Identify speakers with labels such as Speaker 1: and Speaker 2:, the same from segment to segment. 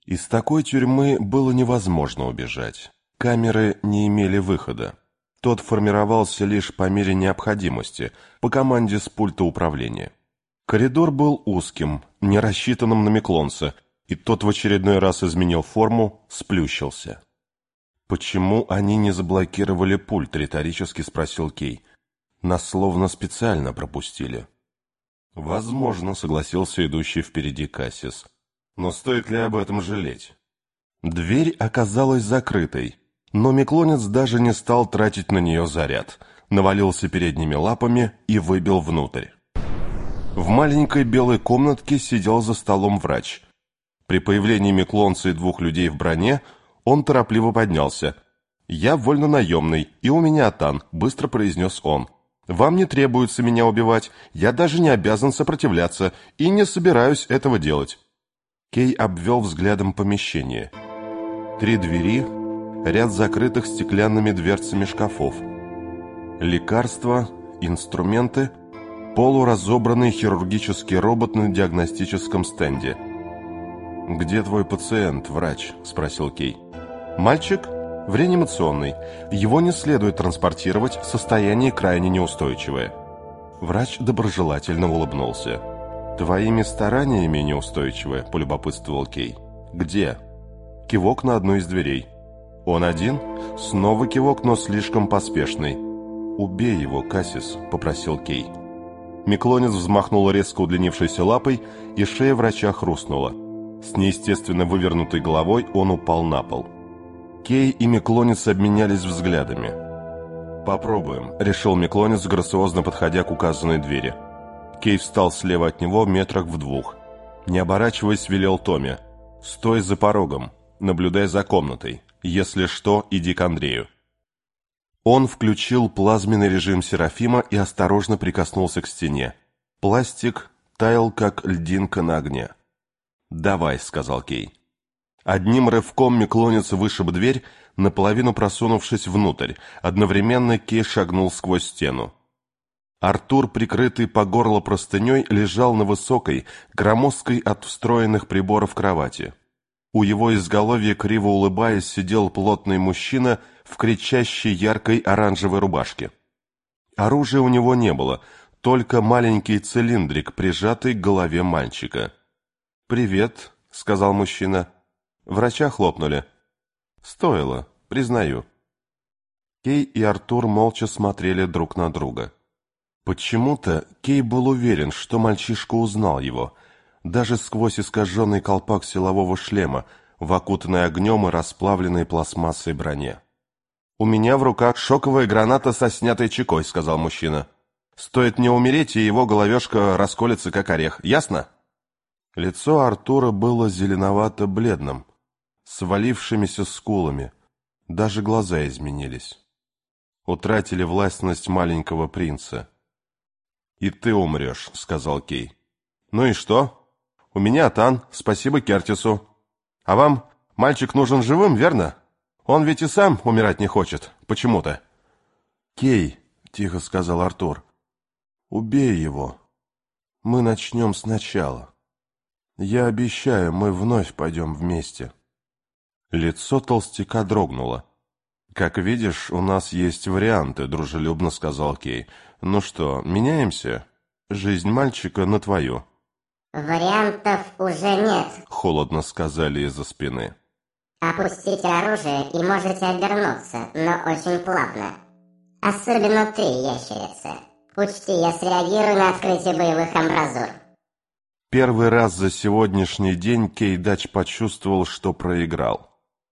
Speaker 1: Из такой тюрьмы было невозможно убежать. Камеры не имели выхода. Тот формировался лишь по мере необходимости, по команде с пульта управления. Коридор был узким, не рассчитанным на Миклонца, и тот в очередной раз изменил форму, сплющился. «Почему они не заблокировали пульт?» — риторически спросил Кей. «Нас словно специально пропустили». «Возможно», — согласился идущий впереди Кассис. «Но стоит ли об этом жалеть?» Дверь оказалась закрытой, но Миклонец даже не стал тратить на нее заряд, навалился передними лапами и выбил внутрь. В маленькой белой комнатке сидел за столом врач. При появлении Миклонца и двух людей в броне он торопливо поднялся. «Я вольнонаемный, и у меня Атан», — быстро произнес он. «Вам не требуется меня убивать, я даже не обязан сопротивляться и не собираюсь этого делать». Кей обвел взглядом помещение. 3 двери, ряд закрытых стеклянными дверцами шкафов. Лекарства, инструменты, полуразобранный хирургический робот на диагностическом стенде. «Где твой пациент, врач?» – спросил Кей. «Мальчик? В реанимационной. Его не следует транспортировать, состояние крайне неустойчивое». Врач доброжелательно улыбнулся. «Твоими стараниями неустойчивое?» – полюбопытствовал Кей. «Где?» Кивок на одну из дверей. «Он один?» Снова кивок, но слишком поспешный. «Убей его, Кассис», – попросил Кей. Миклонец взмахнул резко удлинившейся лапой, и шея врача хрустнула. С неестественно вывернутой головой он упал на пол. Кей и Миклонец обменялись взглядами. «Попробуем», — решил Миклонец, грациозно подходя к указанной двери. Кей встал слева от него метрах в 2. Не оборачиваясь, велел Томе: «Стой за порогом, наблюдай за комнатой. Если что, иди к Андрею». Он включил плазменный режим Серафима и осторожно прикоснулся к стене. Пластик таял, как льдинка на огне. «Давай», — сказал Кей. Одним рывком Миклонец вышиб дверь, наполовину просунувшись внутрь. Одновременно Кей шагнул сквозь стену. Артур, прикрытый по горло простыней, лежал на высокой, громоздкой от встроенных приборов кровати. У его изголовья, криво улыбаясь, сидел плотный мужчина в кричащей яркой оранжевой рубашке. Оружия у него не было, только маленький цилиндрик, прижатый к голове мальчика. «Привет», — сказал мужчина. Врача хлопнули. «Стоило, признаю». Кей и Артур молча смотрели друг на друга. Почему-то Кей был уверен, что мальчишка узнал его, даже сквозь искаженный колпак силового шлема, в окутанной огнем и расплавленной пластмассой броне. «У меня в руках шоковая граната со снятой чекой», — сказал мужчина. «Стоит мне умереть, и его головешка расколется, как орех. Ясно?» Лицо Артура было зеленовато-бледным, с валившимися скулами. Даже глаза изменились. Утратили властность маленького принца. «И ты умрешь», — сказал Кей. «Ну и что? У меня Атан, спасибо Кертису. А вам мальчик нужен живым, верно? Он ведь и сам умирать не хочет, почему-то». «Кей», — тихо сказал Артур, — «убей его. Мы начнем сначала. Я обещаю, мы вновь пойдем вместе». Лицо толстяка дрогнуло. «Как видишь, у нас есть варианты», — дружелюбно сказал Кей. «Ну что, меняемся? Жизнь мальчика на твою».
Speaker 2: «Вариантов уже нет»,
Speaker 1: — холодно сказали из-за спины.
Speaker 2: «Опустите оружие и можете обернуться, но очень плавно. Особенно ты, ящерица. Учти, я среагирую на открытие боевых амбразур».
Speaker 1: Первый раз за сегодняшний день Кейдач почувствовал, что проиграл.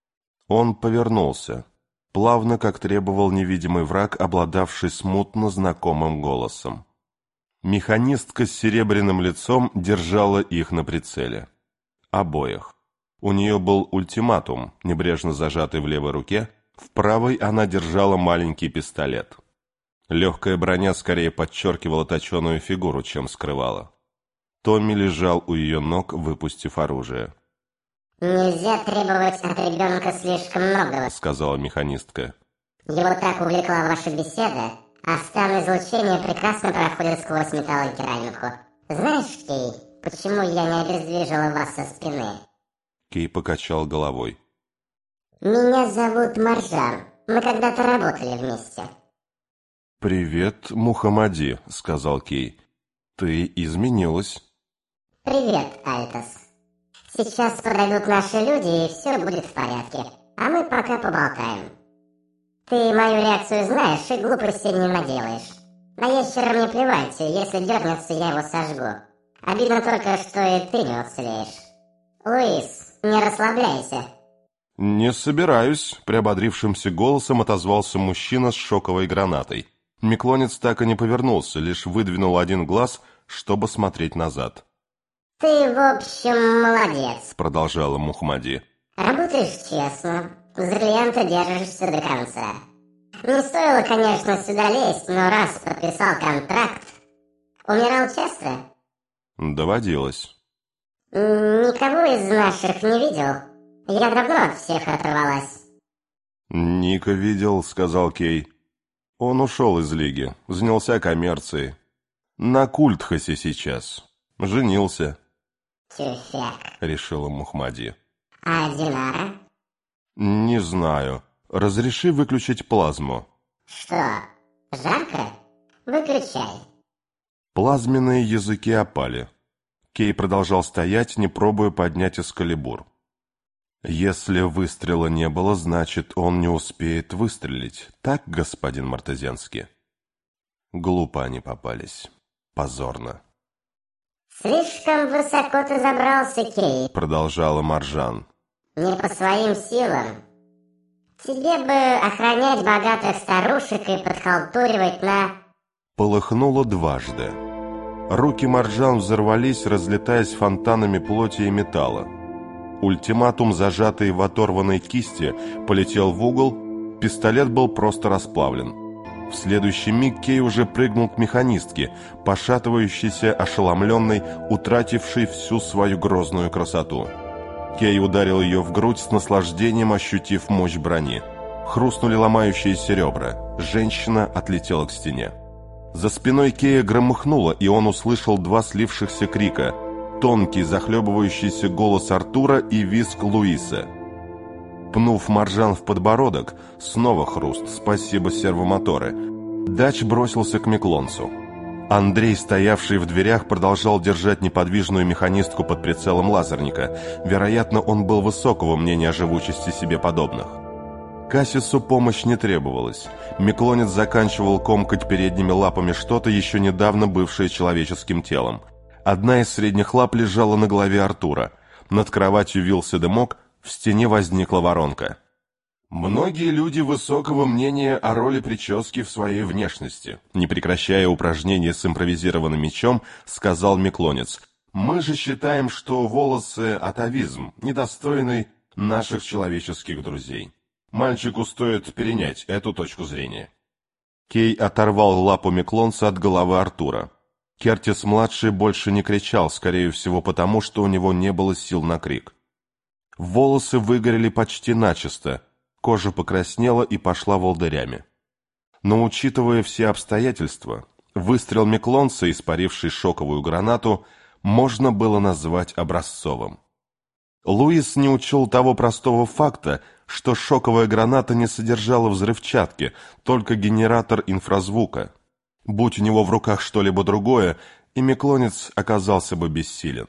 Speaker 1: Он повернулся, плавно, как требовал невидимый враг, обладавший смутно знакомым голосом. Механистка с серебряным лицом держала их на прицеле. Обоих. У нее был ультиматум, небрежно зажатый в левой руке, в правой она держала маленький пистолет. Легкая броня скорее подчеркивала точеную фигуру, чем скрывала. Томми лежал у ее ног, выпустив оружие.
Speaker 2: «Нельзя требовать от ребенка слишком многого», —
Speaker 1: сказала механистка.
Speaker 2: «Его так увлекла ваша беседа, а стан излучения прекрасно проходит сквозь металлокерамику. Знаешь, Кей, почему я не обездвижила вас со спины?»
Speaker 1: Кей покачал головой.
Speaker 2: «Меня зовут Маржан. Мы когда-то работали вместе».
Speaker 1: «Привет, Мухаммади», — сказал Кей. «Ты изменилась».
Speaker 2: «Привет, Альтос. Сейчас подойдут наши люди, и все будет в порядке. А мы пока поболтаем. Ты мою реакцию знаешь и глупостей не наделаешь. На ящера мне плевать, если дернется, я его сожгу. Обидно только, что и ты не уцелеешь. Луис, не расслабляйся».
Speaker 1: «Не собираюсь», — приободрившимся голосом отозвался мужчина с шоковой гранатой. Миклонец так и не повернулся, лишь выдвинул один глаз, чтобы смотреть назад.
Speaker 2: «Ты, в общем, молодец», —
Speaker 1: продолжала Мухаммади.
Speaker 2: «Работаешь честно, за клиента держишься до конца. Не стоило, конечно, сюда лезть, но раз подписал контракт... Умирал часто?»
Speaker 1: «Доводилось».
Speaker 2: «Никого из наших не видел? Я давно от всех оторвалась».
Speaker 1: «Ника видел», — сказал Кей. «Он ушел из лиги, занялся коммерцией. На Культхасе сейчас. Женился».
Speaker 2: «Тюфяк»,
Speaker 1: — решила Мухаммади.
Speaker 2: «А Динара?»
Speaker 1: «Не знаю. Разреши выключить плазму».
Speaker 2: «Что, жарко? Выключай».
Speaker 1: Плазменные языки опали. Кей продолжал стоять, не пробуя поднять эскалибур. «Если выстрела не было, значит, он не успеет выстрелить. Так, господин Мартезенский?» Глупо они попались. Позорно.
Speaker 2: «Слишком высоко ты забрался, Кей», —
Speaker 1: продолжала Маржан.
Speaker 2: «Не по своим силам. Тебе бы охранять богатых старушек и подхалтуривать на...»
Speaker 1: Полыхнуло дважды. Руки Маржан взорвались, разлетаясь фонтанами плоти и металла. Ультиматум, зажатый в оторванной кисти, полетел в угол, пистолет был просто расплавлен. В следующий миг Кей уже прыгнул к механистке, пошатывающейся, ошеломленной, утратившей всю свою грозную красоту. Кей ударил ее в грудь с наслаждением, ощутив мощь брони. Хрустнули ломающиеся ребра. Женщина отлетела к стене. За спиной Кея громыхнуло, и он услышал два слившихся крика. Тонкий, захлебывающийся голос Артура и визг Луиса. Пнув Маржан в подбородок, снова хруст, спасибо сервомоторы. Дач бросился к Миклонцу. Андрей, стоявший в дверях, продолжал держать неподвижную механистку под прицелом лазерника. Вероятно, он был высокого мнения о живучести себе подобных. Кассису помощь не требовалась. Миклонец заканчивал комкать передними лапами что-то, еще недавно бывшее человеческим телом. Одна из средних лап лежала на голове Артура. Над кроватью вился дымок, в стене возникла воронка. «Многие люди высокого мнения о роли прически в своей внешности», не прекращая упражнения с импровизированным мечом, сказал Миклонец. «Мы же считаем, что волосы — атавизм, недостойный наших человеческих друзей. Мальчику стоит перенять эту точку зрения». Кей оторвал лапу Миклонца от головы Артура. Кертис-младший больше не кричал, скорее всего потому, что у него не было сил на крик. Волосы выгорели почти начисто, кожа покраснела и пошла волдырями. Но, учитывая все обстоятельства, выстрел Миклонца, испаривший шоковую гранату, можно было назвать образцовым. Луис не учел того простого факта, что шоковая граната не содержала взрывчатки, только генератор инфразвука. Будь у него в руках что-либо другое, и Миклонец оказался бы бессилен.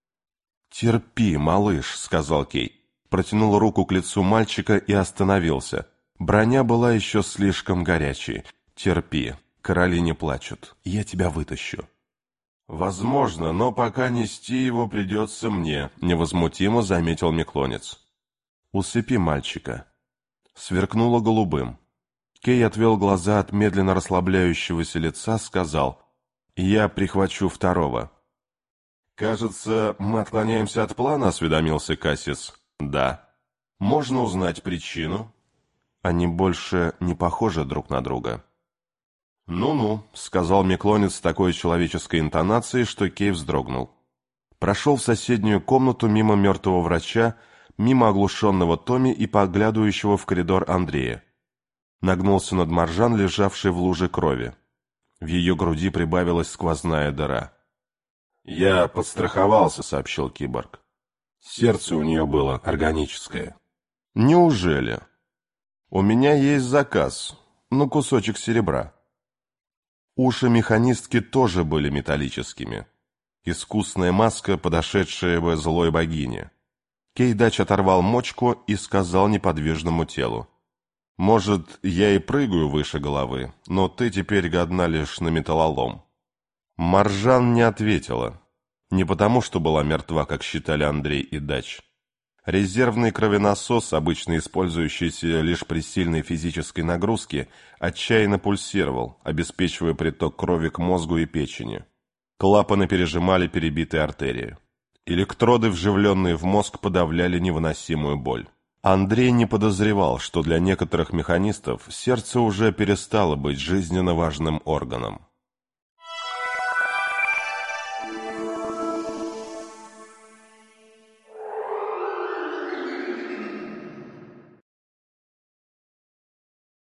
Speaker 1: «Терпи, малыш», — сказал Кей. Протянул руку к лицу мальчика и остановился. Броня была еще слишком горячей. «Терпи, короли не плачут. Я тебя вытащу». «Возможно, но пока нести его придется мне», — невозмутимо заметил Миклонец. «Усыпи мальчика». Сверкнуло голубым. Кей отвел глаза от медленно расслабляющегося лица, сказал: «Я прихвачу второго». «Кажется, мы отклоняемся от плана», — осведомился Кассис. «Да». «Можно узнать причину?» «Они больше не похожи друг на друга». «Ну-ну», — сказал Миклонец с такой человеческой интонацией, что Кей вздрогнул. Прошел в соседнюю комнату мимо мертвого врача, мимо оглушенного Томми и поглядывающего в коридор Андрея. Нагнулся над Маржан, лежавшей в луже крови. В ее груди прибавилась сквозная дыра. «Я подстраховался», — сообщил киборг.
Speaker 3: Сердце у нее было органическое.
Speaker 1: Неужели? У меня есть заказ, кусочек серебра. Уши механистки тоже были металлическими. Искусная маска, подошедшая бы злой богине. Кейдач оторвал мочку и сказал неподвижному телу: «Может, я и прыгаю выше головы, но ты теперь годна лишь на металлолом». Маржан не ответила. Не потому, что была мертва, как считали Андрей и Дач. Резервный кровенасос, обычно использующийся лишь при сильной физической нагрузке, отчаянно пульсировал, обеспечивая приток крови к мозгу и печени. Клапаны пережимали перебитые артерии. Электроды, вживленные в мозг, подавляли невыносимую боль. Андрей не подозревал, что для некоторых механистов сердце уже перестало быть жизненно важным органом.